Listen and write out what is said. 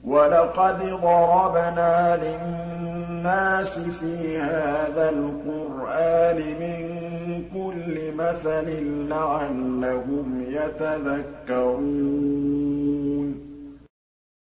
وَلَقَدْ ضَرَبْنَا لِلنَّاسِ فِي هَٰذَا الْقُرْآنِ مِن كُلِّ مَثَلٍ لَّعَلَّهُمْ يَتَذَكَّرُونَ